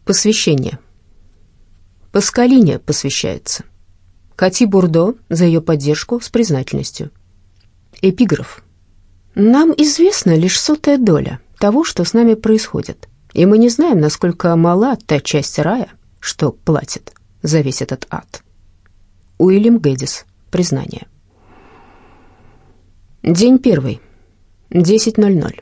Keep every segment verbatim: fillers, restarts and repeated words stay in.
Посвящение. Паскалине посвящается. Кати Бурдо за ее поддержку с признательностью. Эпиграф. Нам известна лишь сотая доля того, что с нами происходит, и мы не знаем, насколько мала та часть рая, что платит за весь этот ад. Уильям Гэддис. Признание. День первый. десять ноль ноль.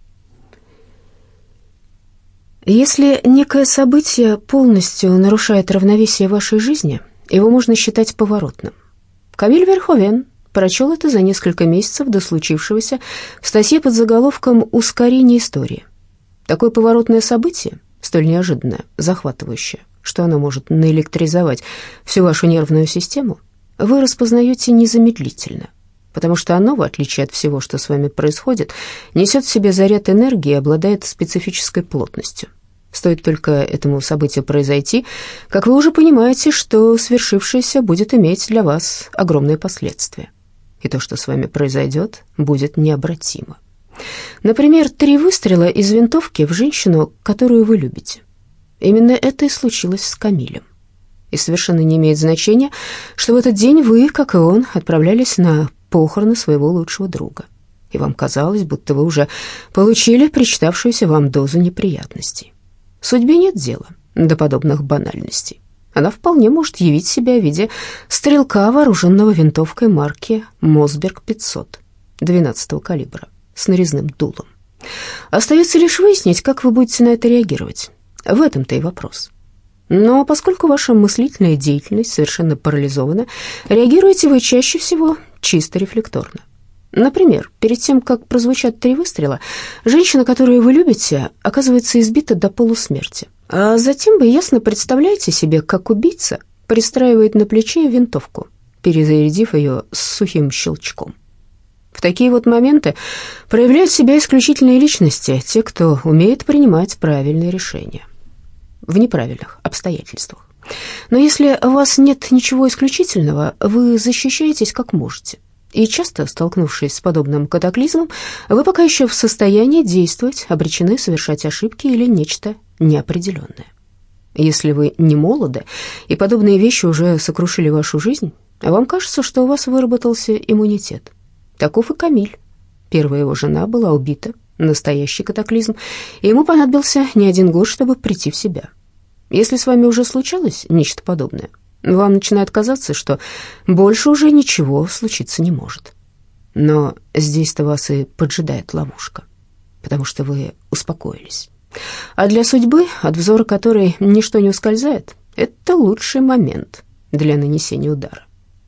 Если некое событие полностью нарушает равновесие вашей жизни, его можно считать поворотным. Камиль Верховен прочел это за несколько месяцев до случившегося в статье под заголовком «Ускорение истории». Такое поворотное событие, столь неожиданное, захватывающее, что оно может наэлектризовать всю вашу нервную систему, вы распознаете незамедлительно, потому что оно, в отличие от всего, что с вами происходит, несет в себе заряд энергии и обладает специфической плотностью. Стоит только этому событию произойти, как вы уже понимаете, что свершившееся будет иметь для вас огромные последствия. И то, что с вами произойдет, будет необратимо. Например, три выстрела из винтовки в женщину, которую вы любите. Именно это и случилось с Камилем. И совершенно не имеет значения, что в этот день вы, как и он, отправлялись на похороны своего лучшего друга. И вам казалось, будто вы уже получили причитавшуюся вам дозу неприятностей. Судьбе нет дела до подобных банальностей. Она вполне может явить себя в виде стрелка, вооруженного винтовкой марки Мосберг пятьсот двенадцатого калибра с нарезным дулом. Остается лишь выяснить, как вы будете на это реагировать. В этом-то и вопрос. Но поскольку ваша мыслительная деятельность совершенно парализована, реагируете вы чаще всего чисто рефлекторно. Например, перед тем, как прозвучат три выстрела, женщина, которую вы любите, оказывается избита до полусмерти. А затем вы ясно представляете себе, как убийца пристраивает на плече винтовку, перезарядив ее с сухим щелчком. В такие вот моменты проявляют себя исключительные личности, те, кто умеет принимать правильные решения в неправильных обстоятельствах. Но если у вас нет ничего исключительного, вы защищаетесь как можете. И часто, столкнувшись с подобным катаклизмом, вы пока еще в состоянии действовать, обречены совершать ошибки или нечто неопределенное. Если вы не молоды, и подобные вещи уже сокрушили вашу жизнь, вам кажется, что у вас выработался иммунитет. Таков и Камиль. Первая его жена была убита, настоящий катаклизм, и ему понадобился не один год, чтобы прийти в себя. Если с вами уже случалось нечто подобное, вам начинает казаться, что больше уже ничего случиться не может. Но здесь-то вас и поджидает ловушка, потому что вы успокоились. А для судьбы, от взора которой ничто не ускользает, это лучший момент для нанесения удара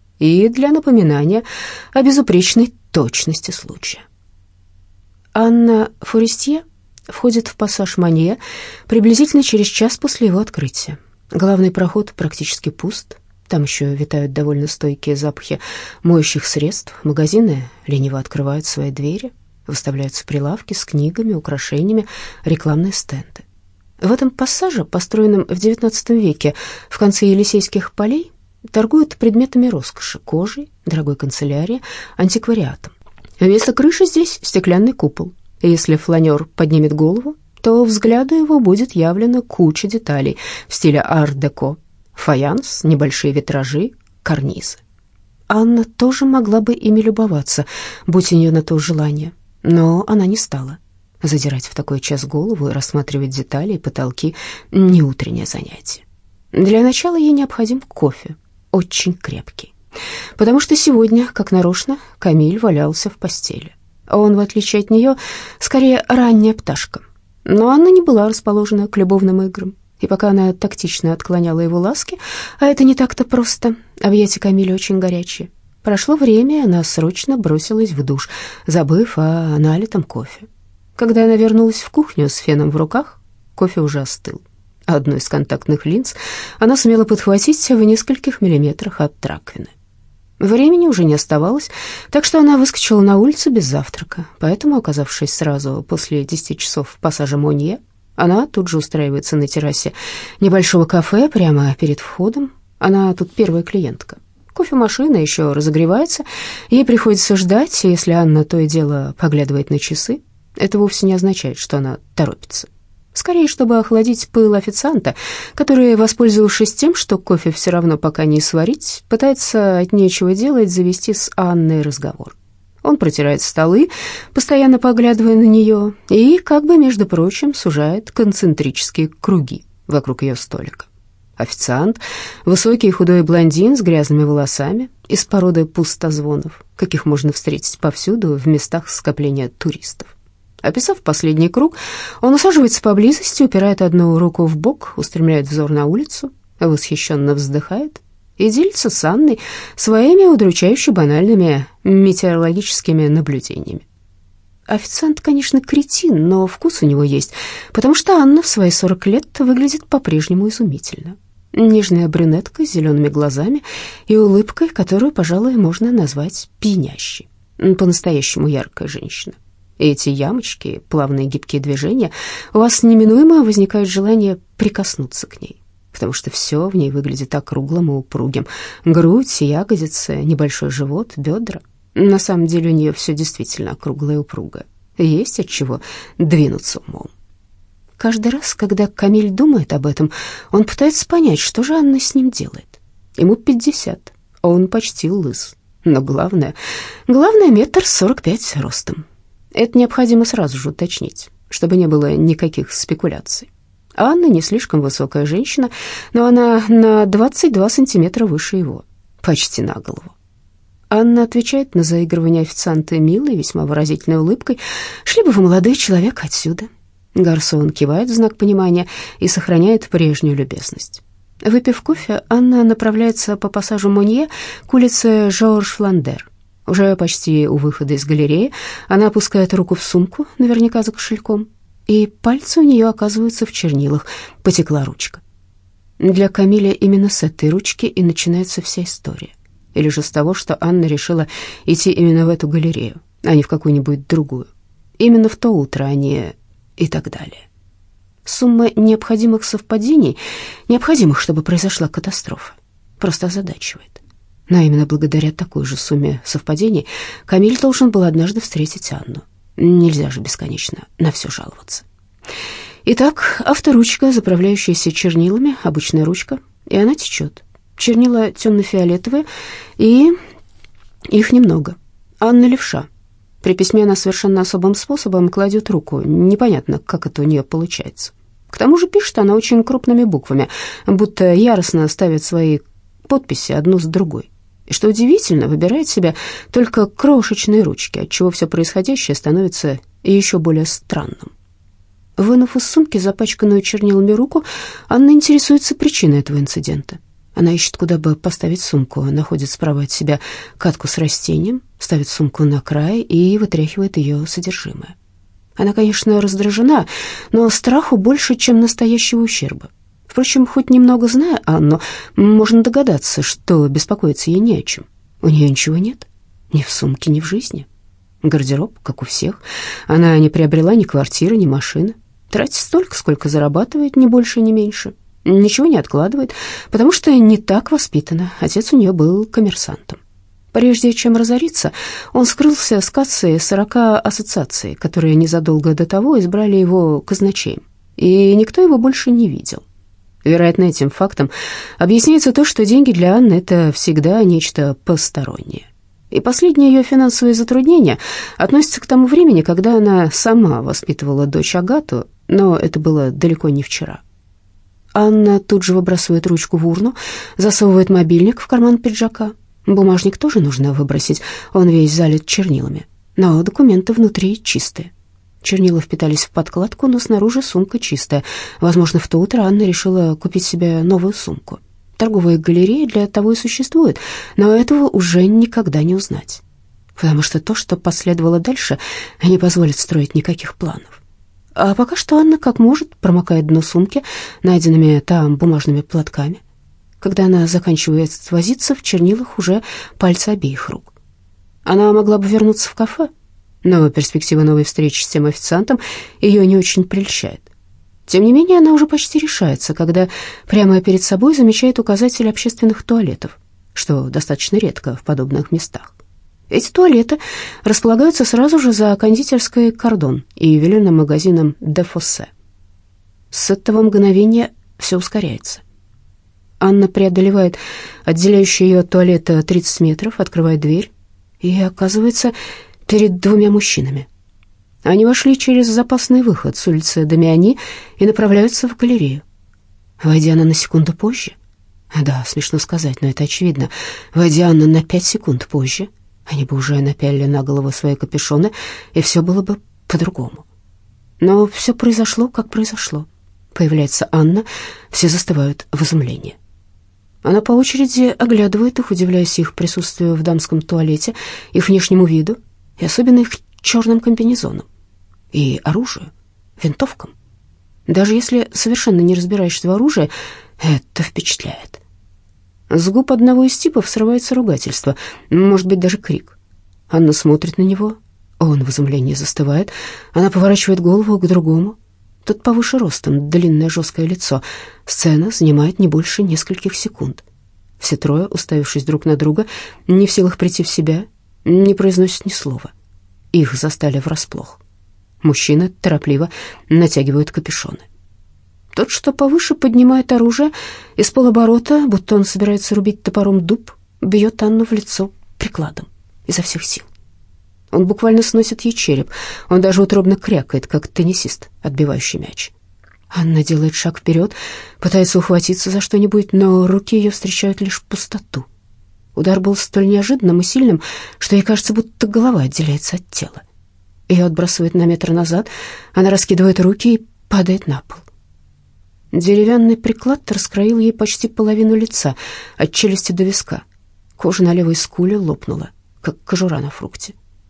и для напоминания о безупречной точности случая. Анна Форестье входит в пассаж Манье приблизительно через час после его открытия. Главный проход практически пуст. Там еще витают довольно стойкие запахи моющих средств. Магазины лениво открывают свои двери. Выставляются прилавки с книгами, украшениями, рекламные стенды. В этом пассаже, построенном в девятнадцатом веке в конце Елисейских полей, торгуют предметами роскоши, кожей, дорогой канцелярией, антиквариатом. Вместо крыши здесь стеклянный купол. И если фланер поднимет голову, то взгляду его будет явлена куча деталей в стиле ар-деко. Фаянс, небольшие витражи, карнизы. Анна тоже могла бы ими любоваться, будь у нее на то желание, но она не стала. Задирать в такой час голову и рассматривать детали и потолки — не утреннее занятие. Для начала ей необходим кофе, очень крепкий, потому что сегодня, как нарочно, Камиль валялся в постели. Он, в отличие от нее, скорее ранняя пташка. Но Анна не была расположена к любовным играм, и пока она тактично отклоняла его ласки, а это не так-то просто, объятия Камиля очень горячие, прошло время, и она срочно бросилась в душ, забыв о налитом кофе. Когда она вернулась в кухню с феном в руках, кофе уже остыл. Одну из контактных линз она сумела подхватить в нескольких миллиметрах от раковины. Времени уже не оставалось, так что она выскочила на улицу без завтрака. Поэтому, оказавшись сразу после десяти часов в пассаже Монье, она тут же устраивается на террасе небольшого кафе прямо перед входом. Она тут первая клиентка. Кофемашина еще разогревается, ей приходится ждать, и если Анна то и дело поглядывает на часы, это вовсе не означает, что она торопится. Скорее, чтобы охладить пыл официанта, который, воспользовавшись тем, что кофе все равно пока не сварить, пытается от нечего делать завести с Анной разговор. Он протирает столы, постоянно поглядывая на нее, и, как бы, между прочим, сужает концентрические круги вокруг ее столика. Официант — высокий худой блондин с грязными волосами, из породы пустозвонов, каких можно встретить повсюду в местах скопления туристов. Описав последний круг, он усаживается поблизости, упирает одну руку в бок, устремляет взор на улицу, восхищенно вздыхает и делится с Анной своими удручающе банальными метеорологическими наблюдениями. Официант, конечно, кретин, но вкус у него есть, потому что Анна в свои сорок лет выглядит по-прежнему изумительно. Нежная брюнетка с зелеными глазами и улыбкой, которую, пожалуй, можно назвать пьянящей. По-настоящему яркая женщина. И эти ямочки, плавные гибкие движения, у вас неминуемо возникает желание прикоснуться к ней, потому что все в ней выглядит округлым и упругим. Грудь, ягодицы, небольшой живот, бедра. На самом деле у нее все действительно округлое и упругое. Есть от чего двинуться умом. Каждый раз, когда Камиль думает об этом, он пытается понять, что же Анна с ним делает. Ему пятьдесят, а он почти лыс. Но главное, главное метр сорок пять ростом. Это необходимо сразу же уточнить, чтобы не было никаких спекуляций. Анна не слишком высокая женщина, но она на двадцать два сантиметра выше его, почти на голову. Анна отвечает на заигрывание официанта милой, весьма выразительной улыбкой. «Шли бы вы, молодой человек, отсюда». Гарсон кивает в знак понимания и сохраняет прежнюю любезность. Выпив кофе, Анна направляется по пассажу Монье к улице Жорж-Фландер. Уже почти у выхода из галереи она опускает руку в сумку, наверняка за кошельком, и пальцы у нее оказываются в чернилах. Потекла ручка. Для Камиля именно с этой ручки и начинается вся история. Или же с того, что Анна решила идти именно в эту галерею, а не в какую-нибудь другую. Именно в то утро, а не... и так далее. Сумма необходимых совпадений, необходимых, чтобы произошла катастрофа, просто озадачивает. Но именно благодаря такой же сумме совпадений Камиль должен был однажды встретить Анну. Нельзя же бесконечно на все жаловаться. Итак, авторучка, заправляющаяся чернилами, обычная ручка, и она течет. Чернила темно-фиолетовые, и их немного. Анна левша. При письме она совершенно особым способом кладет руку. Непонятно, как это у нее получается. К тому же пишет она очень крупными буквами, будто яростно ставит свои подписи одну с другой. И, что удивительно, выбирает себе только крошечные ручки, отчего все происходящее становится еще более странным. Вынув из сумки запачканную чернилами руку, Анна интересуется причиной этого инцидента. Она ищет, куда бы поставить сумку, находит справа от себя катку с растением, ставит сумку на край и вытряхивает ее содержимое. Она, конечно, раздражена, но страху больше, чем настоящего ущерба. Впрочем, хоть немного зная Анну, можно догадаться, что беспокоиться ей не о чем. У нее ничего нет, ни в сумке, ни в жизни. Гардероб, как у всех. Она не приобрела ни квартиры, ни машины. Тратит столько, сколько зарабатывает, ни больше, ни меньше. Ничего не откладывает, потому что не так воспитана. Отец у нее был коммерсантом. Прежде чем разориться, он скрылся с кассы сорока ассоциаций, которые незадолго до того избрали его казначеем, и никто его больше не видел. Вероятно, этим фактом объясняется то, что деньги для Анны — это всегда нечто постороннее. И последние ее финансовые затруднения относятся к тому времени, когда она сама воспитывала дочь Агату, но это было далеко не вчера. Анна тут же выбрасывает ручку в урну, засовывает мобильник в карман пиджака. Бумажник тоже нужно выбросить, он весь залит чернилами, но документы внутри чистые. Чернила впитались в подкладку, но снаружи сумка чистая. Возможно, в то утро Анна решила купить себе новую сумку. Торговая галерея для того и существует, но этого уже никогда не узнать, потому что то, что последовало дальше, не позволит строить никаких планов. А пока что Анна, как может, промокает дно сумки найденными там бумажными платками. Когда она заканчивает возиться, в чернилах уже пальцы обеих рук. Она могла бы вернуться в кафе, но перспектива новой встречи с тем официантом ее не очень прельщает. Тем не менее, она уже почти решается, когда прямо перед собой замечает указатель общественных туалетов, что достаточно редко в подобных местах. Эти туалеты располагаются сразу же за кондитерской «Кордон» и ювелирным магазином «Де Фоссе». С этого мгновения все ускоряется. Анна преодолевает отделяющие ее от туалета тридцать метров, открывает дверь и оказывается перед двумя мужчинами. Они вошли через запасный выход с улицы Дамиани и направляются в галерею. Войдя она на секунду позже, да, смешно сказать, но это очевидно, войдя она на пять секунд позже, они бы уже напялили на голову свои капюшоны, и все было бы по-другому. Но все произошло, как произошло. Появляется Анна, все застывают в изумлении. Она по очереди оглядывает их, удивляясь их присутствию в дамском туалете, их внешнему виду и особенно их черным комбинезонам и оружию, винтовкам. Даже если совершенно не разбираешься в оружии, это впечатляет. С губ одного из типов срывается ругательство, может быть, даже крик. Анна смотрит на него, он в изумлении застывает, она поворачивает голову к другому. Тот повыше ростом, длинное жесткое лицо. Сцена занимает не больше нескольких секунд. Все трое, уставившись друг на друга, не в силах прийти в себя, не произносят ни слова. Их застали врасплох. Мужчины торопливо натягивают капюшоны. Тот, что повыше, поднимает оружие и с полоборота, будто он собирается рубить топором дуб, бьет Анну в лицо прикладом изо всех сил. Он буквально сносит ей череп, он даже утробно крякает, как теннисист, отбивающий мяч. Анна делает шаг вперед, пытается ухватиться за что-нибудь, но руки ее встречают лишь пустоту. Удар был столь неожиданным и сильным, что ей кажется, будто голова отделяется от тела. Ее отбрасывает на метр назад, она раскидывает руки и падает на пол. Деревянный приклад раскроил ей почти половину лица, от челюсти до виска. Кожа на левой скуле лопнула, как кожура на фрукте.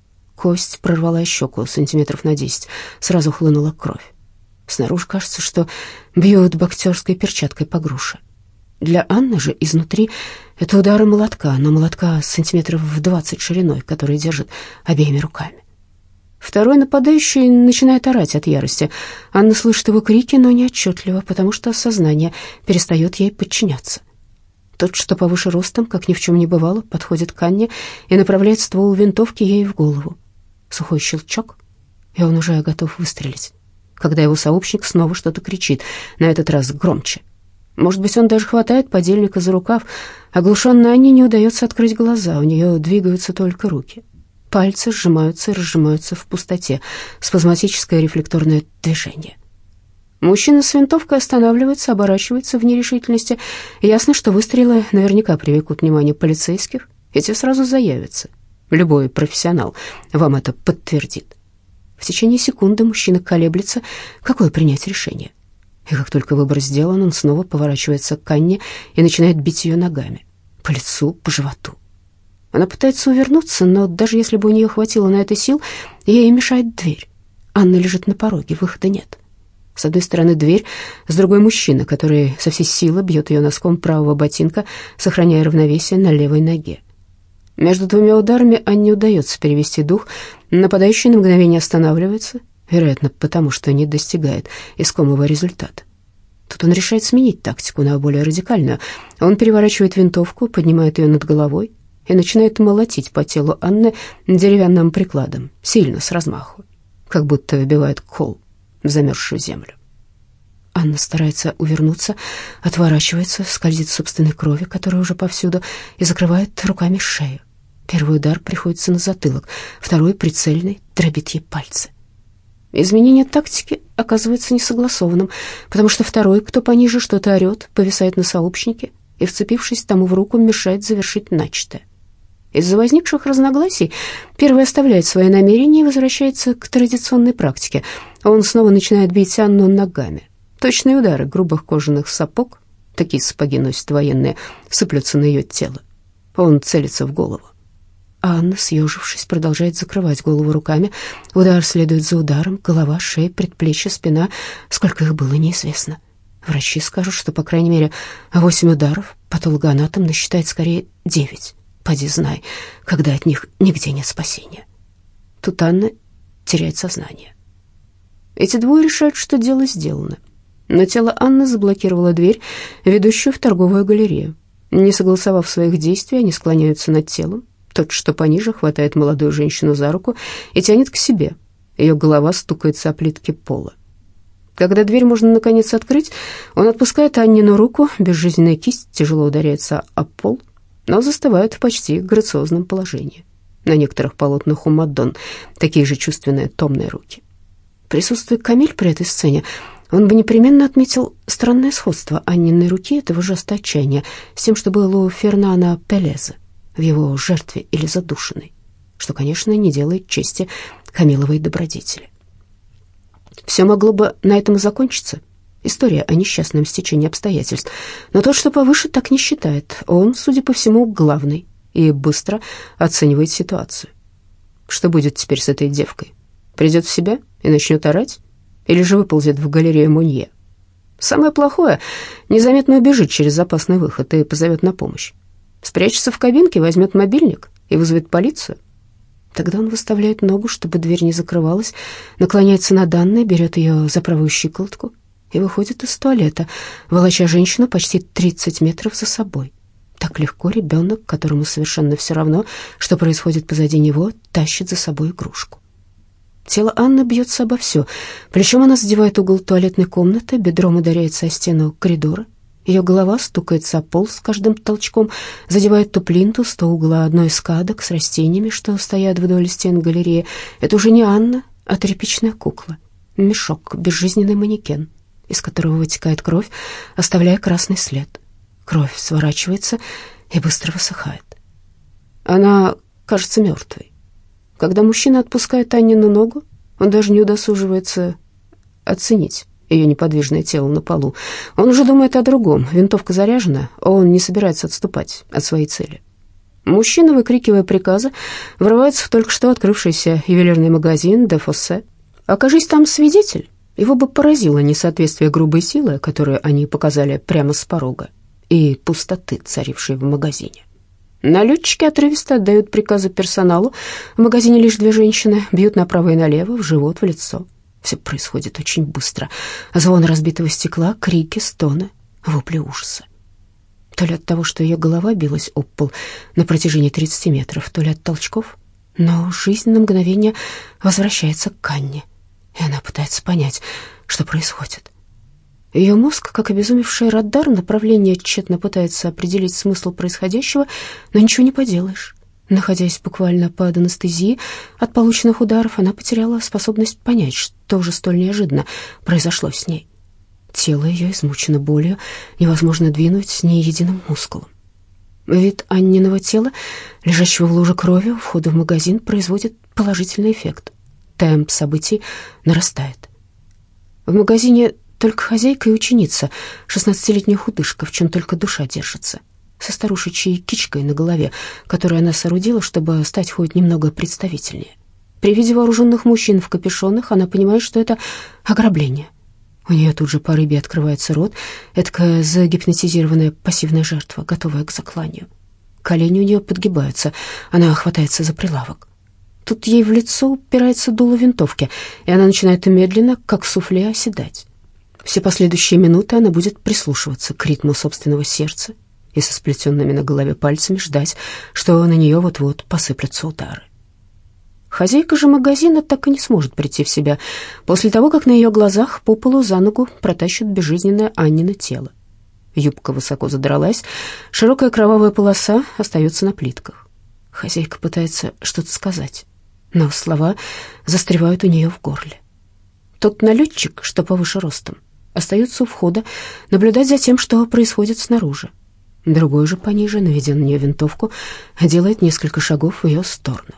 Кость прорвала щеку сантиметров на десять, сразу хлынула кровь. Снаружи кажется, что бьют боксерской перчаткой по груше. Для Анны же изнутри это удары молотка, но молотка сантиметров в двадцать шириной, который держит обеими руками. Второй нападающий начинает орать от ярости. Анна слышит его крики, но не отчетливо, потому что сознание перестает ей подчиняться. Тот, что повыше ростом, как ни в чем не бывало, подходит к Анне и направляет ствол винтовки ей в голову. Сухой щелчок, и он уже готов выстрелить, когда его сообщник снова что-то кричит, на этот раз громче. Может быть, он даже хватает подельника за рукав. Оглушенной Анне не удается открыть глаза, у нее двигаются только руки. Пальцы сжимаются и разжимаются в пустоте, спазматическое рефлекторное движение. Мужчина с винтовкой останавливается, оборачивается в нерешительности. Ясно, что выстрелы наверняка привлекут внимание полицейских, и те сразу заявятся. Любой профессионал вам это подтвердит. В течение секунды мужчина колеблется, какое принять решение. И как только выбор сделан, он снова поворачивается к Анне и начинает бить ее ногами. По лицу, по животу. Она пытается увернуться, но даже если бы у нее хватило на это сил, ей мешает дверь. Анна лежит на пороге, выхода нет. С одной стороны дверь, с другой мужчина, который со всей силы бьет ее носком правого ботинка, сохраняя равновесие на левой ноге. Между двумя ударами Анне удается перевести дух. Нападающий на мгновение останавливается, вероятно, потому что не достигает искомого результата. Тут он решает сменить тактику на более радикальную. Он переворачивает винтовку, поднимает ее над головой и начинает молотить по телу Анны деревянным прикладом, сильно, с размаху, как будто вбивает кол в замерзшую землю. Анна старается увернуться, отворачивается, скользит в собственной крови, которая уже повсюду, и закрывает руками шею. Первый удар приходится на затылок, второй, прицельный, дробит ей пальцы. Изменение тактики оказывается несогласованным, потому что второй, кто пониже, что-то орет, повисает на сообщнике и, вцепившись тому в руку, мешает завершить начатое. Из-за возникших разногласий первый оставляет свои намерения и возвращается к традиционной практике. Он снова начинает бить Анну ногами. Точные удары грубых кожаных сапог, такие сапоги носят военные, сыплются на ее тело. Он целится в голову. Анна, съежившись, продолжает закрывать голову руками. Удар следует за ударом, голова, шея, предплечье, спина. Сколько их было, неизвестно. Врачи скажут, что, по крайней мере, восемь ударов, патологоанатом насчитает скорее девять. Поди знай, когда от них нигде нет спасения. Тут Анна теряет сознание. Эти двое решают, что дело сделано. Но тело Анны заблокировало дверь, ведущую в торговую галерею. Не согласовав своих действий, они склоняются над телом. Тот, что пониже, хватает молодую женщину за руку и тянет к себе. Ее голова стукается о плитки пола. Когда дверь можно наконец открыть, он отпускает Аннину руку, безжизненная кисть тяжело ударяется об пол, но застывает в почти грациозном положении. На некоторых полотнах у Мадон такие же чувственные томные руки. Присутствуя Камиль при этой сцене, он бы непременно отметил странное сходство Анниной руки, этого жеста отчаяния, с тем, что было у Фернана Пелеза в его жертве или задушенной, что, конечно, не делает чести Камиловой добродетели. Все могло бы на этом и закончиться. История о несчастном стечении обстоятельств. Но тот, что повыше, так не считает. Он, судя по всему, главный и быстро оценивает ситуацию. Что будет теперь с этой девкой? Придет в себя и начнет орать? Или же выползет в галерею Монье? Самое плохое — незаметно убежит через запасный выход и позовет на помощь. Спрячется в кабинке, возьмет мобильник и вызовет полицию. Тогда он выставляет ногу, чтобы дверь не закрывалась, наклоняется над Анной, берет ее за правую щиколотку и выходит из туалета, волоча женщину почти тридцать метров за собой. Так легко ребенок, которому совершенно все равно, что происходит позади него, тащит за собой игрушку. Тело Анны бьется обо все. Плечом она задевает угол туалетной комнаты, бедром ударяется о стену коридора. Ее голова стукается о пол с каждым толчком, задевает то плинтус, то угол одной из кадок с растениями, что стоят вдоль стен галереи. Это уже не Анна, а тряпичная кукла. Мешок, безжизненный манекен, из которого вытекает кровь, оставляя красный след. Кровь сворачивается и быстро высыхает. Она кажется мертвой. Когда мужчина отпускает Аннину ногу, он даже не удосуживается оценить ее неподвижное тело на полу. Он уже думает о другом. Винтовка заряжена, а он не собирается отступать от своей цели. Мужчина, выкрикивая приказы, врывается в только что открывшийся ювелирный магазин «Де Фоссе». Окажись там свидетель, его бы поразило несоответствие грубой силы, которую они показали прямо с порога, и пустоты, царившей в магазине. Налетчики отрывисто отдают приказы персоналу. В магазине лишь две женщины, бьют направо и налево, в живот, в лицо. Все происходит очень быстро. Звон разбитого стекла, крики, стоны, вопли ужаса. То ли от того, что ее голова билась об пол на протяжении тридцати метров, то ли от толчков, но жизнь на мгновение возвращается к Анне, и она пытается понять, что происходит. Ее мозг, как обезумевший радар, направление тщетно пытается определить смысл происходящего, но ничего не поделаешь. Находясь буквально под анестезией от полученных ударов, она потеряла способность понять, что же столь неожиданно произошло с ней. Тело ее измучено болью, невозможно двинуть ни единым мускулом. Вид Анниного тела, лежащего в луже крови у входа в магазин, производит положительный эффект. Темп событий нарастает. В магазине только хозяйка и ученица, шестнадцатилетняя худышка, в чем только душа держится, со старушечьей кичкой на голове, которую она соорудила, чтобы стать хоть немного представительнее. При виде вооруженных мужчин в капюшонах она понимает, что это ограбление. У нее тут же по рыбе открывается рот, эдакая загипнотизированная пассивная жертва, готовая к закланию. Колени у нее подгибаются, она хватается за прилавок. Тут ей в лицо упирается дуло винтовки, и она начинает медленно, как суфле, оседать. Все последующие минуты она будет прислушиваться к ритму собственного сердца и со сплетенными на голове пальцами ждать, что на нее вот-вот посыплются удары. Хозяйка же магазина так и не сможет прийти в себя после того, как на ее глазах по полу за ногу протащат безжизненное Аннино тело. Юбка высоко задралась, широкая кровавая полоса остается на плитках. Хозяйка пытается что-то сказать, но слова застревают у нее в горле. Тот налетчик, что повыше ростом, остается у входа наблюдать за тем, что происходит снаружи. Другой же пониже, наведя на нее винтовку, делает несколько шагов в ее сторону.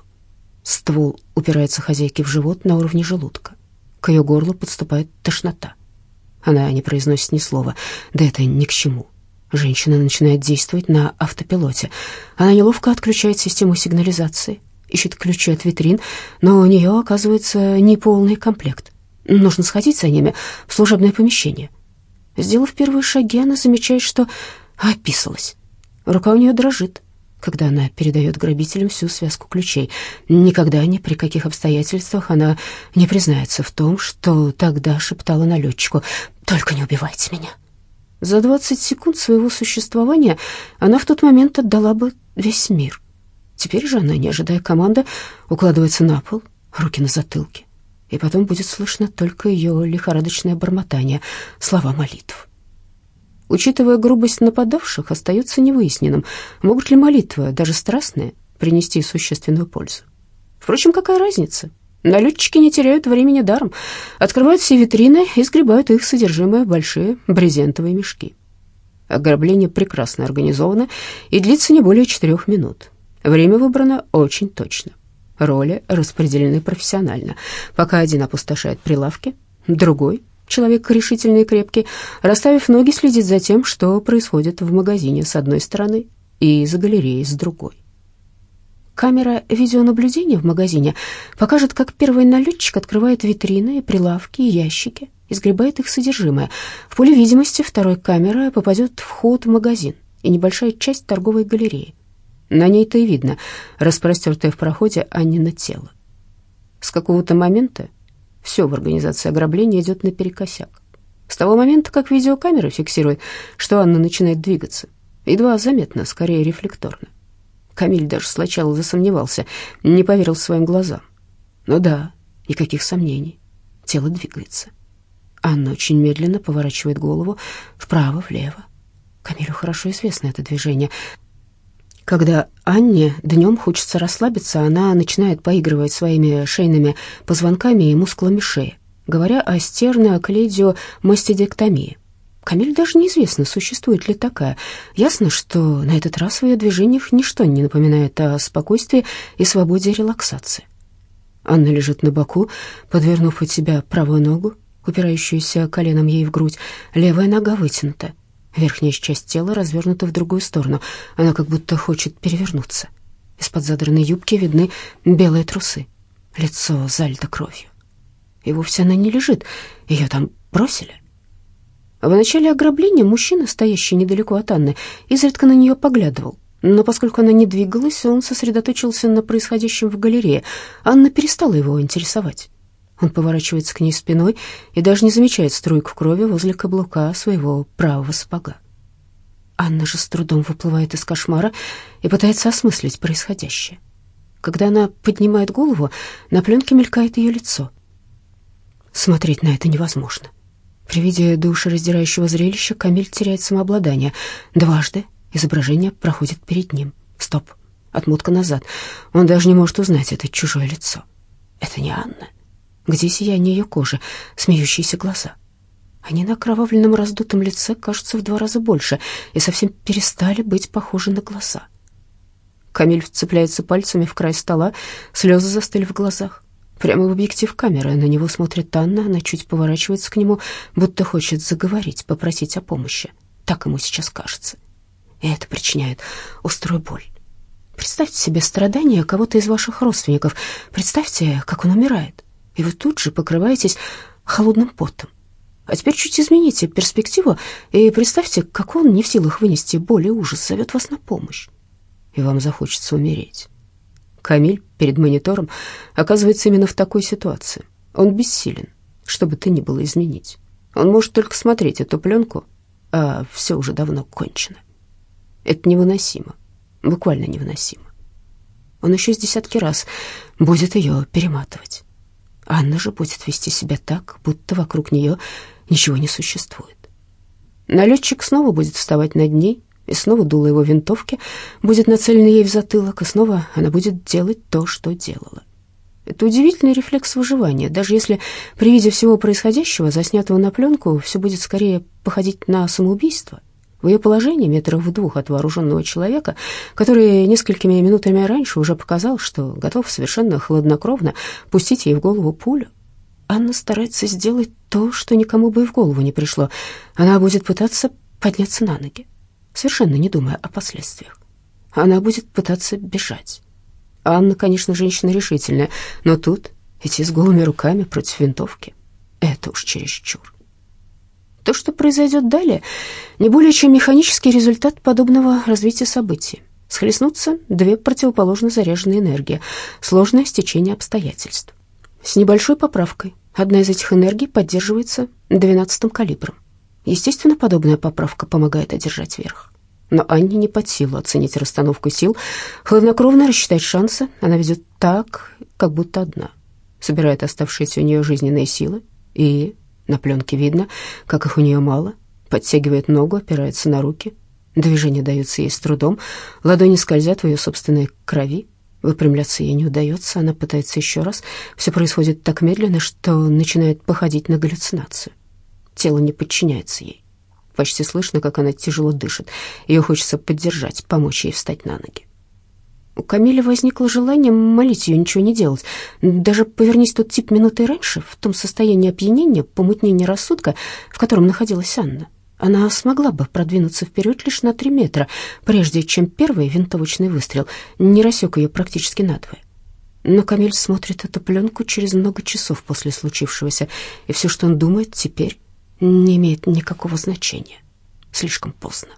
Ствол упирается хозяйке в живот на уровне желудка. К ее горлу подступает тошнота. Она не произносит ни слова, да это ни к чему. Женщина начинает действовать на автопилоте. Она неловко отключает систему сигнализации, ищет ключи от витрин, но у нее оказывается неполный комплект. Нужно сходить за ними в служебное помещение. Сделав первые шаги, она замечает, что описалась. Рука у нее дрожит, когда она передает грабителям всю связку ключей. Никогда, ни при каких обстоятельствах она не признается в том, что тогда шептала налетчику: «Только не убивайте меня». За двадцать секунд своего существования она в тот момент отдала бы весь мир. Теперь же она, не ожидая команды, укладывается на пол, руки на затылке. и потом будет слышно только ее лихорадочное бормотание, слова молитв. Учитывая грубость нападавших, остается невыясненным, могут ли молитвы, даже страстные, принести существенную пользу. Впрочем, какая разница? Налетчики не теряют времени даром, открывают все витрины и сгребают их содержимое в большие брезентовые мешки. Ограбление прекрасно организовано и длится не более четырех минут. Время выбрано очень точно. Роли распределены профессионально. Пока один опустошает прилавки, другой, человек решительный и крепкий, расставив ноги, следит за тем, что происходит в магазине с одной стороны и за галереей с другой. Камера видеонаблюдения в магазине покажет, как первый налетчик открывает витрины, прилавки и ящики и сгребает их содержимое. В поле видимости второй камеры попадет вход в магазин и небольшая часть торговой галереи. На ней-то и видно распростертое в проходе Аннино тело. С какого-то момента все в организации ограбления идет наперекосяк. С того момента, как видеокамера фиксирует, что Анна начинает двигаться, едва заметно, скорее рефлекторно. Камиль даже сначала засомневался, не поверил своим глазам. Ну да, никаких сомнений, тело двигается. Анна очень медленно поворачивает голову вправо-влево. Камилю хорошо известно это движение. Когда Анне днем хочется расслабиться, она начинает поигрывать своими шейными позвонками и мускулами шеи, говоря о стерноклеидиомастидектомии. Камиль даже неизвестно, существует ли такая. Ясно, что на этот раз в ее движениях ничто не напоминает о спокойствии и свободе релаксации. Анна лежит на боку, подвернув под себя правую ногу, упирающуюся коленом ей в грудь. Левая нога вытянута. Верхняя часть тела развернута в другую сторону. Она как будто хочет перевернуться. Из-под задранной юбки видны белые трусы. Лицо залито кровью. И вовсе она не лежит. Ее там бросили. В начале ограбления мужчина, стоящий недалеко от Анны, изредка на нее поглядывал. Но поскольку она не двигалась, он сосредоточился на происходящем в галерее. Анна перестала его интересовать. Он поворачивается к ней спиной и даже не замечает струйку крови возле каблука своего правого сапога. Анна же с трудом выплывает из кошмара и пытается осмыслить происходящее. Когда она поднимает голову, на пленке мелькает ее лицо. Смотреть на это невозможно. При виде душераздирающего зрелища Камиль теряет самообладание. Дважды изображение проходит перед ним. Стоп, отмотка назад. Он даже не может узнать это чужое лицо. Это не Анна. Где сияние ее кожи, смеющиеся глаза? Они на окровавленном раздутом лице кажутся в два раза больше и совсем перестали быть похожи на глаза. Камиль вцепляется пальцами в край стола, слезы застыли в глазах. Прямо в объектив камеры на него смотрит Анна, она чуть поворачивается к нему, будто хочет заговорить, попросить о помощи. Так ему сейчас кажется. И это причиняет острую боль. Представьте себе страдания кого-то из ваших родственников. Представьте, как он умирает. И вы тут же покрываетесь холодным потом. А теперь чуть измените перспективу и представьте, как он, не в силах вынести боль и ужас, зовет вас на помощь. И вам захочется умереть. Камиль перед монитором оказывается именно в такой ситуации. Он бессилен, что бы то ни было изменить. Он может только смотреть эту пленку, а все уже давно кончено. Это невыносимо, буквально невыносимо. Он еще с десятки раз будет ее перематывать. Анна же будет вести себя так, будто вокруг нее ничего не существует. Налетчик снова будет вставать над ней, и снова дуло его винтовки будет нацелено ей в затылок, и снова она будет делать то, что делала. Это удивительный рефлекс выживания. Даже если при виде всего происходящего, заснятого на пленку, все будет скорее походить на самоубийство. В ее положении, метрах в двух от вооруженного человека, который несколькими минутами раньше уже показал, что готов совершенно хладнокровно пустить ей в голову пулю, Анна старается сделать то, что никому бы и в голову не пришло. Она будет пытаться подняться на ноги, совершенно не думая о последствиях. Она будет пытаться бежать. Анна, конечно, женщина решительная, но тут идти с голыми руками против винтовки — это уж чересчур. То, что произойдет далее, не более чем механический результат подобного развития событий. Схлестнутся две противоположно заряженные энергии, сложное стечение обстоятельств. С небольшой поправкой одна из этих энергий поддерживается двенадцатым калибром. Естественно, подобная поправка помогает одержать верх. Но Анне не под силу оценить расстановку сил, хладнокровно рассчитать шансы. Она ведет так, как будто одна. собирает оставшиеся у нее жизненные силы, и на пленке видно, как их у нее мало, подтягивает ногу, опирается на руки. Движения даются ей с трудом, ладони скользят в ее собственной крови. Выпрямляться ей не удается, она пытается еще раз. Все происходит так медленно, что начинает походить на галлюцинацию. Тело не подчиняется ей. Почти слышно, как она тяжело дышит. Ее хочется поддержать, помочь ей встать на ноги. У Камиля возникло желание молить ее ничего не делать. Даже повернись тот тип минутой раньше, в том состоянии опьянения, помутнения рассудка, в котором находилась Анна, она смогла бы продвинуться вперед лишь на три метра, прежде чем первый винтовочный выстрел не рассек ее практически надвое. Но Камиль смотрит эту пленку через много часов после случившегося, и все, что он думает теперь, не имеет никакого значения. Слишком поздно.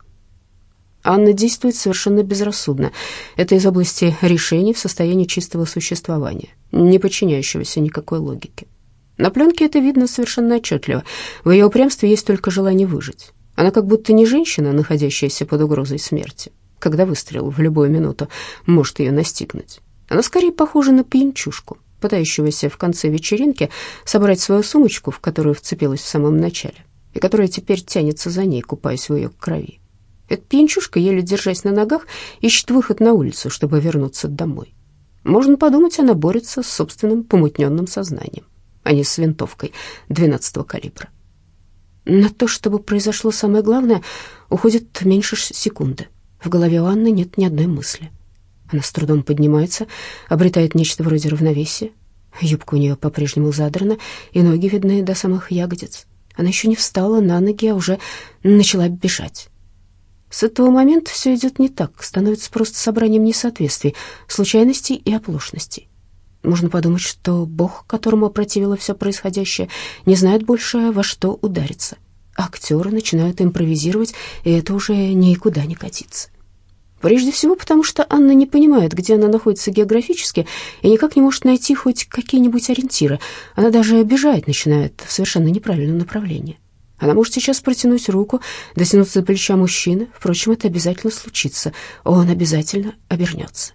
Анна действует совершенно безрассудно. Это из области решений в состоянии чистого существования, не подчиняющегося никакой логике. На пленке это видно совершенно отчетливо. В ее упрямстве есть только желание выжить. Она как будто не женщина, находящаяся под угрозой смерти, когда выстрел в любую минуту может ее настигнуть. Она скорее похожа на пьянчушку, пытающегося в конце вечеринки собрать свою сумочку, в которую вцепилась в самом начале, и которая теперь тянется за ней, купаясь в ее крови. Эта пьянчушка, еле держась на ногах, ищет выход на улицу, чтобы вернуться домой. Можно подумать, она борется с собственным помутненным сознанием, а не с винтовкой двенадцатого калибра. На то, чтобы произошло самое главное, уходит меньше секунды. В голове у Анны нет ни одной мысли. Она с трудом поднимается, обретает нечто вроде равновесия. Юбка у нее по-прежнему задрана, и ноги видны до самых ягодиц. Она еще не встала на ноги, а уже начала бежать. С этого момента все идет не так, становится просто собранием несоответствий, случайностей и оплошностей. Можно подумать, что Бог, которому опротивило все происходящее, не знает больше, во что удариться. Актеры начинают импровизировать, и это уже никуда не катится. Прежде всего потому, что Анна не понимает, где она находится географически, и никак не может найти хоть какие-нибудь ориентиры. Она даже бежать начинает в совершенно неправильном направлении. Она может сейчас протянуть руку, дотянуться до плеча мужчины. Впрочем, это обязательно случится. Он обязательно обернется.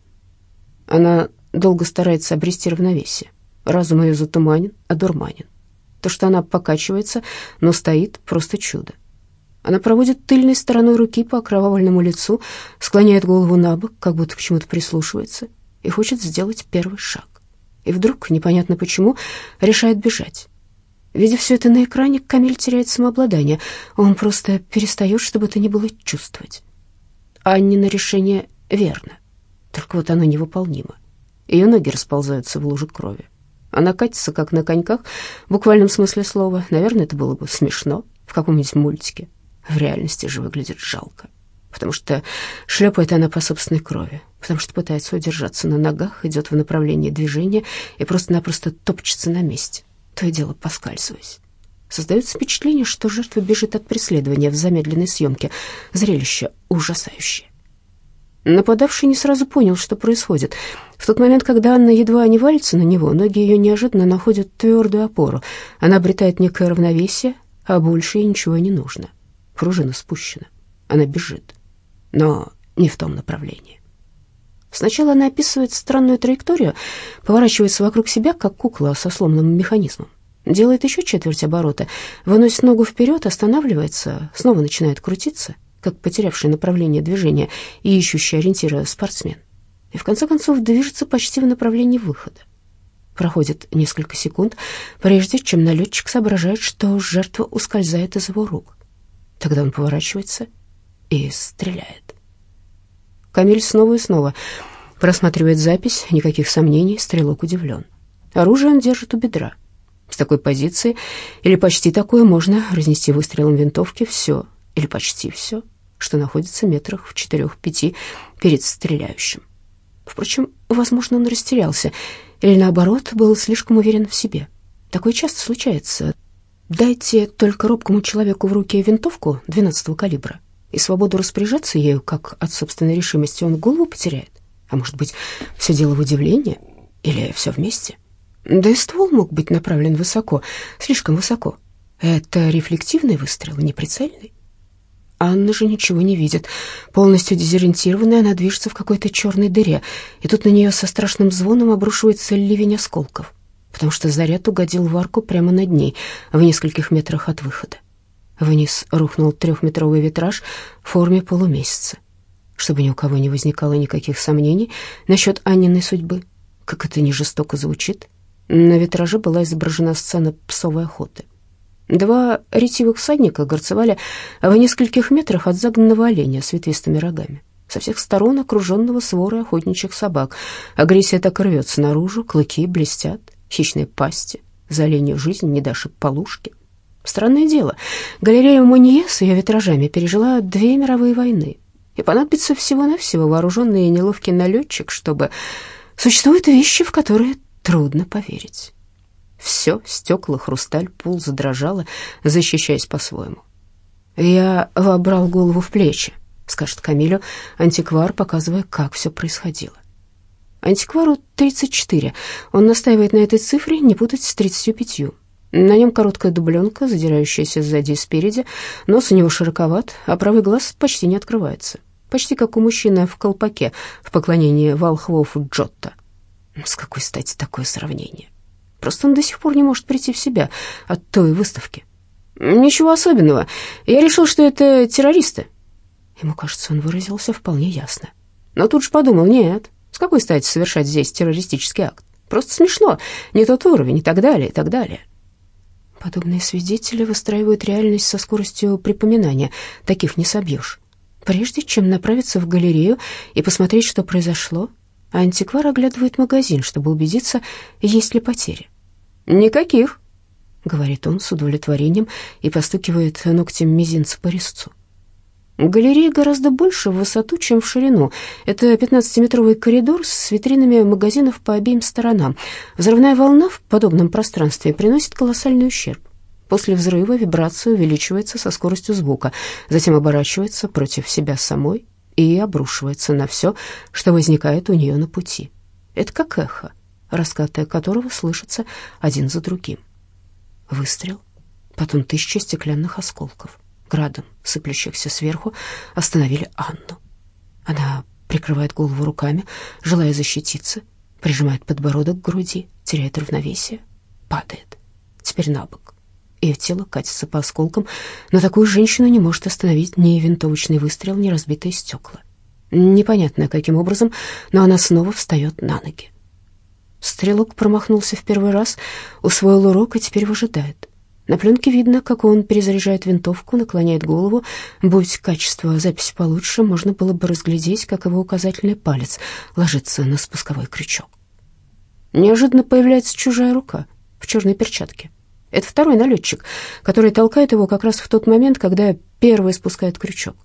Она долго старается обрести равновесие. Разум ее затуманен, одурманен. То, что она покачивается, но стоит, просто чудо. Она проводит тыльной стороной руки по окровавленному лицу, склоняет голову на бок, как будто к чему-то прислушивается, и хочет сделать первый шаг. И вдруг, непонятно почему, решает бежать. Видя все это на экране, Камиль теряет самообладание. Он просто перестает, чтобы это ни было, чувствовать. Аннино решение верно, только вот оно невыполнимо. Ее ноги расползаются в луже крови. Она катится, как на коньках, в буквальном смысле слова. Наверное, это было бы смешно в каком-нибудь мультике. В реальности же выглядит жалко, потому что шлепает она по собственной крови, потому что пытается удержаться на ногах, идет в направлении движения и просто-напросто топчется на месте, то и дело поскальзываясь. Создается впечатление, что жертва бежит от преследования в замедленной съемке. Зрелище ужасающее. Нападавший не сразу понял, что происходит. В тот момент, когда Анна едва не валится на него, ноги ее неожиданно находят твердую опору. Она обретает некое равновесие, а больше ей ничего не нужно. Пружина спущена. Она бежит, но не в том направлении. Сначала она описывает странную траекторию, поворачивается вокруг себя, как кукла со сломанным механизмом. Делает еще четверть оборота, выносит ногу вперед, останавливается, снова начинает крутиться, как потерявший направление движения и ищущий ориентира спортсмен. И в конце концов движется почти в направлении выхода. Проходит несколько секунд, прежде чем налетчик соображает, что жертва ускользает из его рук. Тогда он поворачивается и стреляет. Камиль снова и снова просматривает запись, никаких сомнений, стрелок удивлен. Оружие он держит у бедра. С такой позиции, или почти такой, можно разнести выстрелом винтовки все, или почти все, что находится метрах в четырех-пяти перед стреляющим. Впрочем, возможно, он растерялся, или наоборот, был слишком уверен в себе. Такое часто случается. Дайте только робкому человеку в руки винтовку двенадцатого калибра, и свободу распоряжаться ею, как от собственной решимости, он голову потеряет. А может быть, все дело в удивлении? Или все вместе? Да и ствол мог быть направлен высоко, слишком высоко. Это рефлективный выстрел, не прицельный. Анна же ничего не видит. Полностью дезориентированная, она движется в какой-то черной дыре, и тут на нее со страшным звоном обрушивается ливень осколков. потому что заряд угодил в арку прямо над ней, в нескольких метрах от выхода. Вниз рухнул трехметровый витраж в форме полумесяца. Чтобы ни у кого не возникало никаких сомнений насчет Анниной судьбы, как это ни жестоко звучит, на витраже была изображена сцена псовой охоты. Два ретивых всадника горцевали в нескольких метрах от загнанного оленя с ветвистыми рогами, со всех сторон окруженного сворой охотничьих собак. Агрессия так рвется наружу, клыки блестят, хищные пасти, за оленью жизнь не дашь и полушки. Странное дело, галерея Монье с ее витражами пережила две мировые войны, и понадобится всего-навсего вооруженный и неловкий налетчик, чтобы... Существуют вещи, в которые трудно поверить. Все, стекла, хрусталь, пол задрожало, защищаясь по-своему. «Я вобрал голову в плечи», — скажет Камилю антиквар, показывая, как все происходило. Антиквару тридцать четыре. Он настаивает на этой цифре, не путать с тридцатью пятью. На нем короткая дубленка, задирающаяся сзади и спереди, нос у него широковат, а правый глаз почти не открывается. Почти как у мужчины в колпаке в поклонении волхвов Джотто. С какой стати такое сравнение? Просто он до сих пор не может прийти в себя от той выставки. «Ничего особенного. Я решил, что это террористы». Ему кажется, он выразился вполне ясно. Но тут же подумал, нет, с какой стати совершать здесь террористический акт? Просто смешно, не тот уровень и так далее, и так далее. Подобные свидетели выстраивают реальность со скоростью припоминания, таких не собьешь. Прежде чем направиться в галерею и посмотреть, что произошло, антиквар оглядывает магазин, чтобы убедиться, есть ли потери. «Никаких», — говорит он с удовлетворением и постукивает ногтем мизинца по резцу. Галерея гораздо больше в высоту, чем в ширину. Это пятнадцатиметровый коридор с витринами магазинов по обеим сторонам. Взрывная волна в подобном пространстве приносит колоссальный ущерб. После взрыва вибрация увеличивается со скоростью звука, затем оборачивается против себя самой и обрушивается на все, что возникает у нее на пути. Это как эхо, раскаты которого слышатся один за другим. Выстрел, потом тысяча стеклянных осколков, градом сыплющихся сверху, остановили Анну. Она прикрывает голову руками, желая защититься, прижимает подбородок к груди, теряет равновесие, падает, теперь на бок. Ее тело катится по осколкам, но такую женщину не может остановить ни винтовочный выстрел, ни разбитые стекла. Непонятно, каким образом, но она снова встает на ноги. Стрелок промахнулся в первый раз, усвоил урок и теперь выжидает. На пленке видно, как он перезаряжает винтовку, наклоняет голову. Будь качество записи получше, можно было бы разглядеть, как его указательный палец ложится на спусковой крючок. Неожиданно появляется чужая рука в черной перчатке. Это второй налетчик, который толкает его как раз в тот момент, когда первый спускает крючок.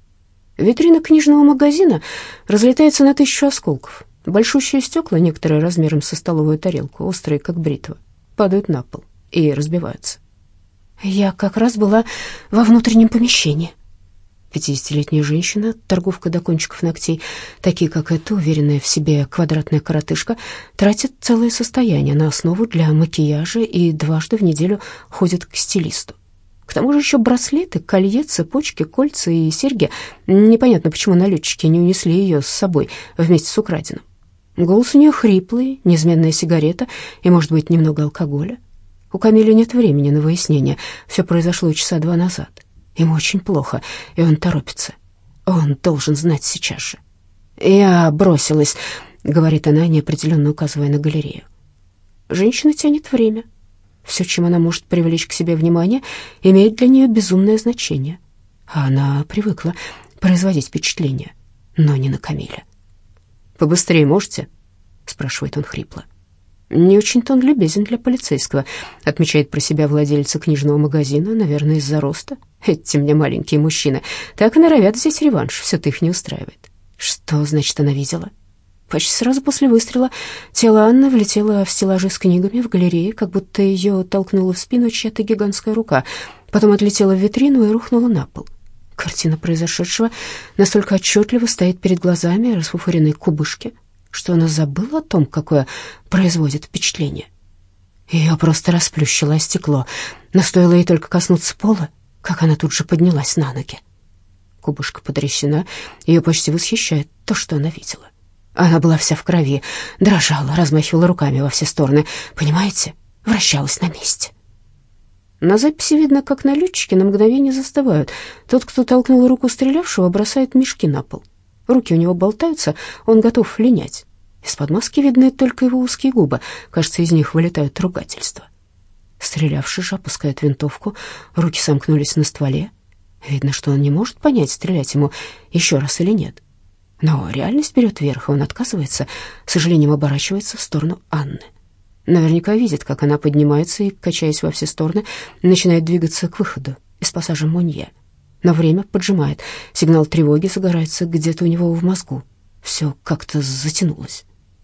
Витрина книжного магазина разлетается на тысячу осколков. Большущие стекла, некоторые размером со столовую тарелку, острые, как бритва, падают на пол и разбиваются. Я как раз была во внутреннем помещении. Пятидесятилетняя женщина, торговка до кончиков ногтей, такие как эта, уверенная в себе квадратная коротышка, тратит целое состояние на основу для макияжа и дважды в неделю ходит к стилисту. К тому же еще браслеты, колье, цепочки, кольца и серьги. Непонятно, почему налетчики не унесли ее с собой вместе с украденным. Голос у нее хриплый, неизменная сигарета и, может быть, немного алкоголя. У Камиля нет времени на выяснение. Все произошло часа два назад. Ему очень плохо, и он торопится. Он должен знать сейчас же. «Я бросилась», — говорит она, неопределенно указывая на галерею. Женщина тянет время. Все, чем она может привлечь к себе внимание, имеет для нее безумное значение. А она привыкла производить впечатление, но не на Камиля. «Побыстрее можете?» — спрашивает он хрипло. «Не очень-то он любезен для полицейского», — отмечает про себя владельца книжного магазина, наверное, из-за роста. «Эти мне маленькие мужчины так и норовят взять реванш, все-то их не устраивает». Что, значит, она видела? Почти сразу после выстрела тело Анны влетело в стеллажи с книгами в галерее, как будто ее толкнула в спину чья-то гигантская рука, потом отлетела в витрину и рухнула на пол. Картина произошедшего настолько отчетливо стоит перед глазами расфуфыренной кубышки, что она забыла о том, какое производит впечатление. Ее просто расплющило о стекло, но стоило ей только коснуться пола, как она тут же поднялась на ноги. Кубышка потрясена, ее почти восхищает то, что она видела. Она была вся в крови, дрожала, размахивала руками во все стороны. Понимаете? Вращалась на месте. На записи видно, как налетчики на мгновение застывают. Тот, кто толкнул руку стрелявшего, бросает мешки на пол. Руки у него болтаются, он готов линять. Из-под маски видны только его узкие губы. Кажется, из них вылетают ругательства. Стрелявший же опускает винтовку, руки сомкнулись на стволе. Видно, что он не может понять, стрелять ему еще раз или нет. Но реальность берет верх, и он отказывается, с сожалением оборачивается в сторону Анны. Наверняка видит, как она поднимается и, качаясь во все стороны, начинает двигаться к выходу из пассажа Монье. Но время поджимает, сигнал тревоги загорается где-то у него в мозгу. Все как-то затянулось.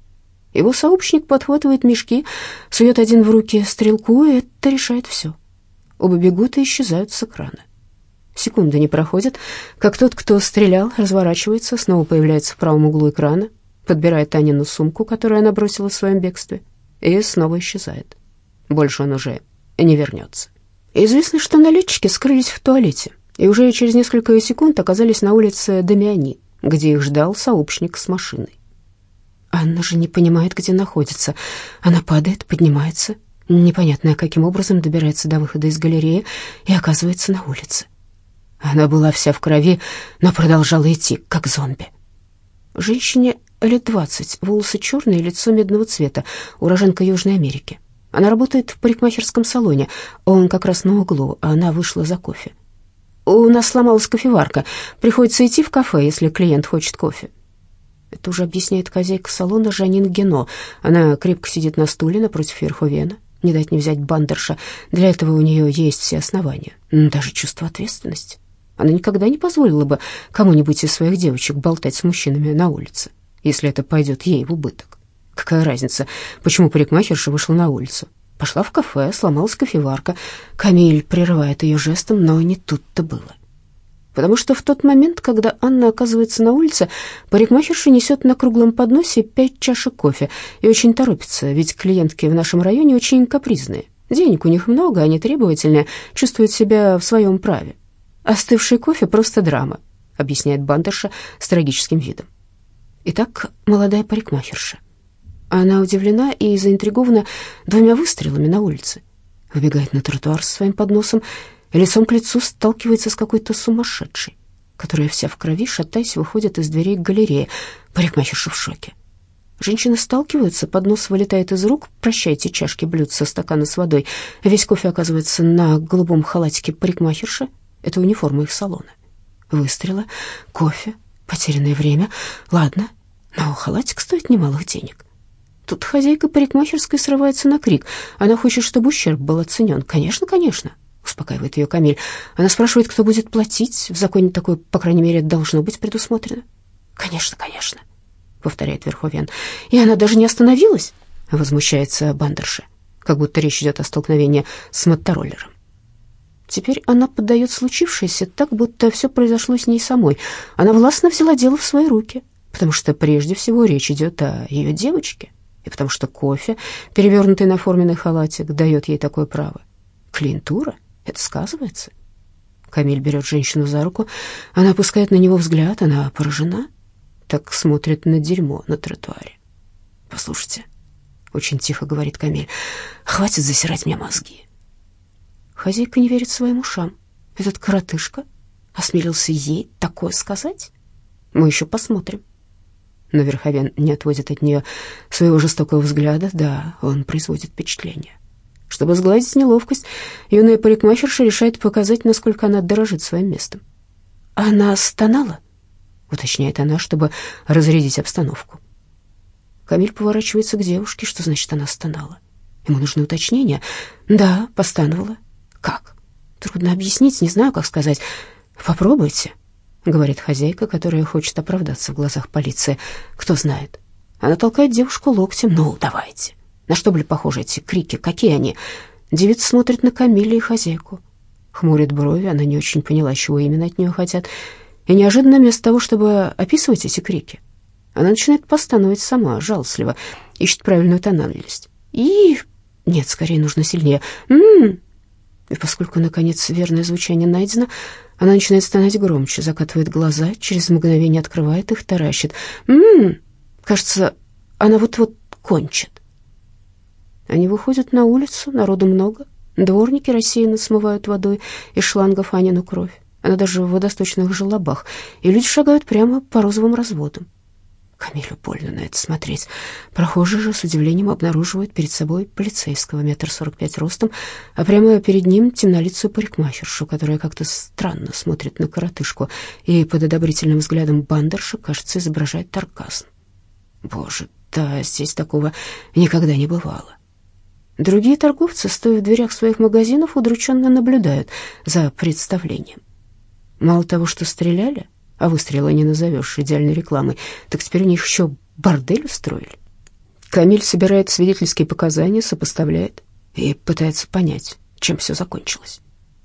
Его сообщник подхватывает мешки, сует один в руки стрелку, и это решает все. Оба бегут и исчезают с экрана. Секунды не проходят, как тот, кто стрелял, разворачивается, снова появляется в правом углу экрана, подбирает Анину сумку, которую она бросила в своем бегстве, и снова исчезает. Больше он уже не вернется. Известно, что налетчики скрылись в туалете, и уже через несколько секунд оказались на улице Дамиани, где их ждал сообщник с машиной. Анна же не понимает, где находится. Она падает, поднимается, непонятно каким образом добирается до выхода из галереи и оказывается на улице. Она была вся в крови, но продолжала идти, как зомби. Женщине лет двадцать, волосы черные, лицо медного цвета, уроженка Южной Америки. Она работает в парикмахерском салоне, он как раз на углу, а она вышла за кофе. «У нас сломалась кофеварка, приходится идти в кафе, если клиент хочет кофе». Это уже объясняет хозяйка салона Жанин Гено. Она крепко сидит на стуле напротив Верховена. Не дать не взять бандерша. Для этого у нее есть все основания, даже чувство ответственности. Она никогда не позволила бы кому-нибудь из своих девочек болтать с мужчинами на улице, если это пойдет ей в убыток. Какая разница, почему парикмахерша вышла на улицу? Пошла в кафе, сломалась кофеварка. Камиль прерывает ее жестом, но не тут-то было. Потому что в тот момент, когда Анна оказывается на улице, парикмахерша несет на круглом подносе пять чашек кофе и очень торопится, ведь клиентки в нашем районе очень капризные. Денег у них много, они требовательные, чувствуют себя в своем праве. «Остывший кофе — просто драма», — объясняет бандерша с трагическим видом. Итак, молодая парикмахерша. Она удивлена и заинтригована двумя выстрелами на улице. Выбегает на тротуар со своим подносом, лицом к лицу сталкивается с какой-то сумасшедшей, которая вся в крови, шатаясь, выходит из дверей галереи. Парикмахерша в шоке. Женщины сталкиваются, поднос вылетает из рук, прощайте чашки, блюдца, стаканы с водой. Весь кофе оказывается на голубом халатике парикмахерши. Это униформа их салона. Выстрелы, кофе, потерянное время. Ладно, но халатик стоит немалых денег. Тут хозяйка парикмахерской срывается на крик. Она хочет, чтобы ущерб был оценен. Конечно, конечно. Успокаивает ее Камиль. Она спрашивает, кто будет платить. В законе такое, по крайней мере, должно быть предусмотрено. «Конечно, конечно», — повторяет Верховен. «И она даже не остановилась?» — возмущается бандерша, как будто речь идет о столкновении с мотороллером. Теперь она поддает случившееся так, будто все произошло с ней самой. Она властно взяла дело в свои руки, потому что прежде всего речь идет о ее девочке, и потому что кофе, перевернутый на форменный халатик, дает ей такое право. Клиентура? Это сказывается. Камиль берет женщину за руку, она опускает на него взгляд, она поражена, так смотрит на дерьмо на тротуаре. «Послушайте», — очень тихо говорит Камиль, — «хватит засирать мне мозги». Хозяйка не верит своим ушам. Этот коротышка осмелился ей такое сказать? Мы еще посмотрим. Но Верховен не отводит от нее своего жестокого взгляда, да, он производит впечатление. Чтобы сгладить неловкость, юная парикмахерша решает показать, насколько она дорожит своим местом. «Она стонала?» — уточняет она, чтобы разрядить обстановку. Камиль поворачивается к девушке. Что значит она стонала? Ему нужны уточнения. «Да, постановала». «Как?» «Трудно объяснить, не знаю, как сказать». «Попробуйте», — говорит хозяйка, которая хочет оправдаться в глазах полиции. «Кто знает». Она толкает девушку локтем. «Ну, давайте». На что были похожи эти крики? Какие они? Девица смотрит на Камиля и хозяйку. Хмурит брови, она не очень поняла, чего именно от нее хотят. И неожиданно вместо того, чтобы описывать эти крики, она начинает постановать сама, жалостливо, ищет правильную тональность. И... Нет, скорее нужно сильнее. М-м-м. И поскольку, наконец, верное звучание найдено, она начинает стонать громче, закатывает глаза, через мгновение открывает их, таращит. М-м-м. Кажется, она вот-вот кончит. Они выходят на улицу, народу много. Дворники рассеянно смывают водой из шлангов Анину кровь. Она даже в водосточных желобах, и люди шагают прямо по розовым разводам. Камилю больно на это смотреть. Прохожий же с удивлением обнаруживает перед собой полицейского, метр сорок пять ростом, а прямо перед ним темнолицую парикмахершу, которая как-то странно смотрит на коротышку и под одобрительным взглядом бандерши, кажется, изображает сарказм. Боже, да здесь такого никогда не бывало. Другие торговцы, стоя в дверях своих магазинов, удрученно наблюдают за представлением. Мало того, что стреляли, а выстрела не назовешь идеальной рекламой, так теперь у них еще бордель устроили. Камиль собирает свидетельские показания, сопоставляет и пытается понять, чем все закончилось.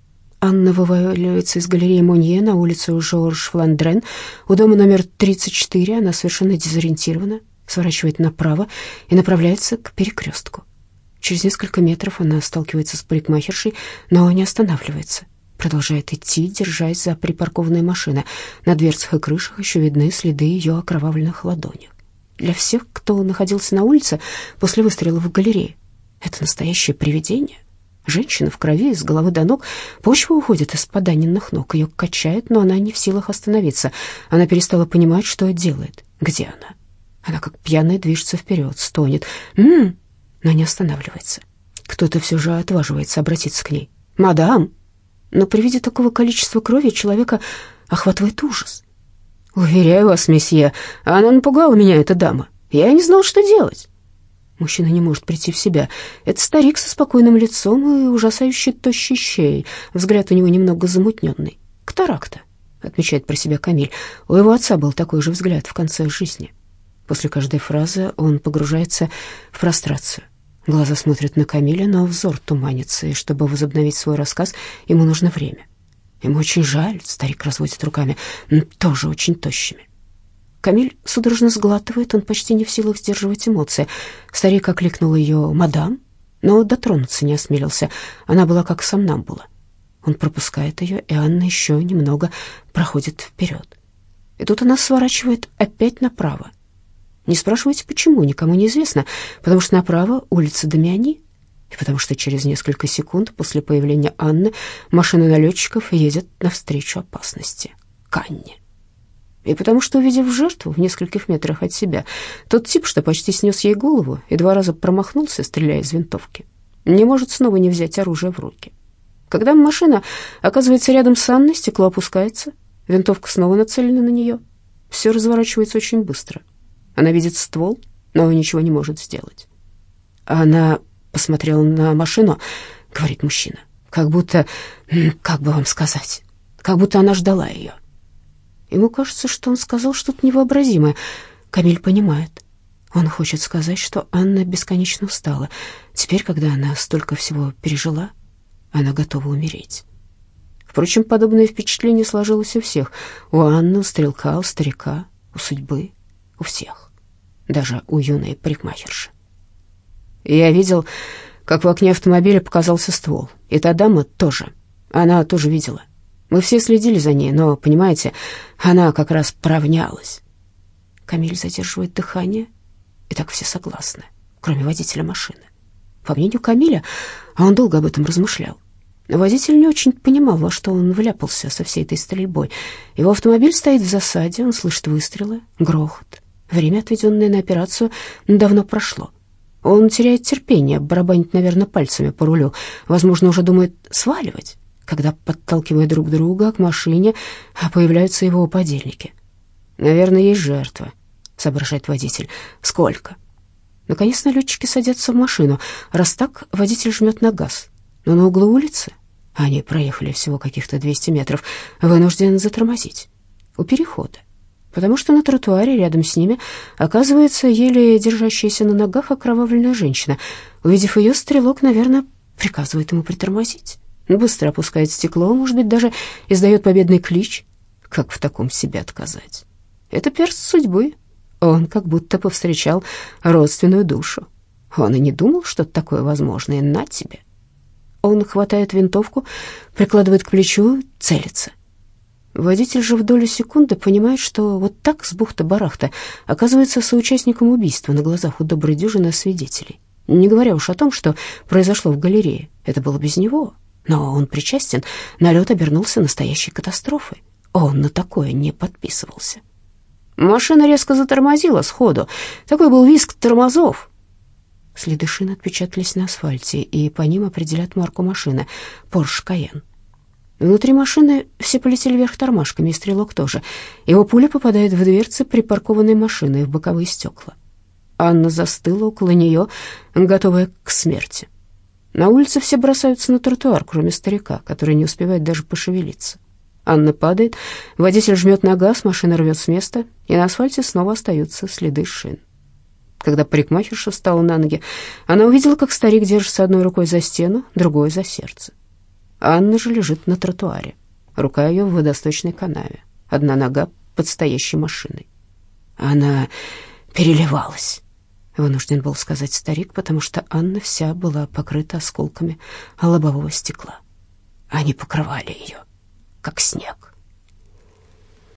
Анна вываливается из галереи Монье на улицу Жорж-Фландрен. У дома номер тридцать четыре она совершенно дезориентирована, сворачивает направо и направляется к перекрестку. Через несколько метров она сталкивается с парикмахершей, но не останавливается. Продолжает идти, держась за припаркованные машины. На дверцах и крышах еще видны следы ее окровавленных ладоней. Для всех, кто находился на улице после выстрела в галерее, это настоящее привидение. Женщина в крови, с головы до ног. Почва уходит из-под Аниных ног. Ее качает, но она не в силах остановиться. Она перестала понимать, что делает. Где она? Она как пьяная движется вперед, стонет. «М-м-м!» Но не останавливается. Кто-то все же отваживается обратиться к ней. «Мадам!» Но при виде такого количества крови человека охватывает ужас. «Уверяю вас, месье, она напугала меня, эта дама. Я не знал, что делать». Мужчина не может прийти в себя. Это старик со спокойным лицом и ужасающе тощей щеей. Взгляд у него немного замутненный. «Катаракта», — отмечает про себя Камиль. У его отца был такой же взгляд в конце жизни. После каждой фразы он погружается в прострацию. Глаза смотрят на Камиля, но взор туманится, и чтобы возобновить свой рассказ, ему нужно время. Ему очень жаль, старик разводит руками, тоже очень тощими. Камиль судорожно сглатывает, он почти не в силах сдерживать эмоции. Старик окликнул ее «мадам», но дотронуться не осмелился, она была как сомнамбула. Он пропускает ее, и Анна еще немного проходит вперед. И тут она сворачивает опять направо. Не спрашивайте, почему, никому не известно, потому что направо улица Дамиани, и потому что через несколько секунд после появления Анны машина налетчиков едет навстречу опасности к Анне. И потому что, увидев жертву в нескольких метрах от себя, тот тип, что почти снес ей голову и два раза промахнулся, стреляя из винтовки, не может снова не взять оружие в руки. Когда машина оказывается рядом с Анной, стекло опускается, винтовка снова нацелена на нее. Все разворачивается очень быстро. Она видит ствол, но ничего не может сделать. Она посмотрела на машину, говорит мужчина, как будто, как бы вам сказать, как будто она ждала ее. Ему кажется, что он сказал что-то невообразимое. Камиль понимает. Он хочет сказать, что Анна бесконечно устала. Теперь, когда она столько всего пережила, она готова умереть. Впрочем, подобное впечатление сложилось у всех. У Анны, у стрелка, у старика, у судьбы. У всех, даже у юной парикмахерши. Я видел, как в окне автомобиля показался ствол, и та дама тоже, она тоже видела. Мы все следили за ней, но, понимаете, она как раз поравнялась. Камиль задерживает дыхание, и так все согласны, кроме водителя машины. По мнению Камиля, а он долго об этом размышлял, водитель не очень понимал, во что он вляпался со всей этой стрельбой. Его автомобиль стоит в засаде, он слышит выстрелы, грохот. Время, отведенное на операцию, давно прошло. Он теряет терпение, барабанит, наверное, пальцами по рулю. Возможно, уже думает сваливать, когда, подталкивая друг друга к машине, появляются его подельники. «Наверное, есть жертва», — соображает водитель. «Сколько?» Наконец налетчики садятся в машину. Раз так, водитель жмет на газ. Но на углу улицы, они проехали всего каких-то двести метров, вынужден затормозить у перехода, потому что на тротуаре рядом с ними оказывается еле держащаяся на ногах окровавленная женщина. Увидев ее, стрелок, наверное, приказывает ему притормозить. Быстро опускает стекло, может быть, даже издает победный клич. Как в таком себе отказать? Это перст судьбы. Он как будто повстречал родственную душу. Он и не думал, что такое возможно, и на тебе. Он хватает винтовку, прикладывает к плечу, целится. Водитель же в долю секунды понимает, что вот так с бухты-барахта оказывается соучастником убийства на глазах у доброй дюжины свидетелей. Не говоря уж о том, что произошло в галерее. Это было без него, но он причастен. Налет обернулся настоящей катастрофой. Он на такое не подписывался. Машина резко затормозила сходу. Такой был визг тормозов. Следы шин отпечатались на асфальте, и по ним определят марку машины — Porsche Cayenne. Внутри машины все полетели вверх тормашками, и стрелок тоже. Его пуля попадает в дверцы припаркованной машины и в боковые стекла. Анна застыла около нее, готовая к смерти. На улице все бросаются на тротуар, кроме старика, который не успевает даже пошевелиться. Анна падает, водитель жмет на газ, машина рвет с места, и на асфальте снова остаются следы шин. Когда парикмахерша встала на ноги, она увидела, как старик держится одной рукой за стену, другой за сердце. Анна же лежит на тротуаре, рука ее в водосточной канаве, одна нога под стоящей машиной. Она переливалась, вынужден был сказать старик, потому что Анна вся была покрыта осколками лобового стекла. Они покрывали ее, как снег.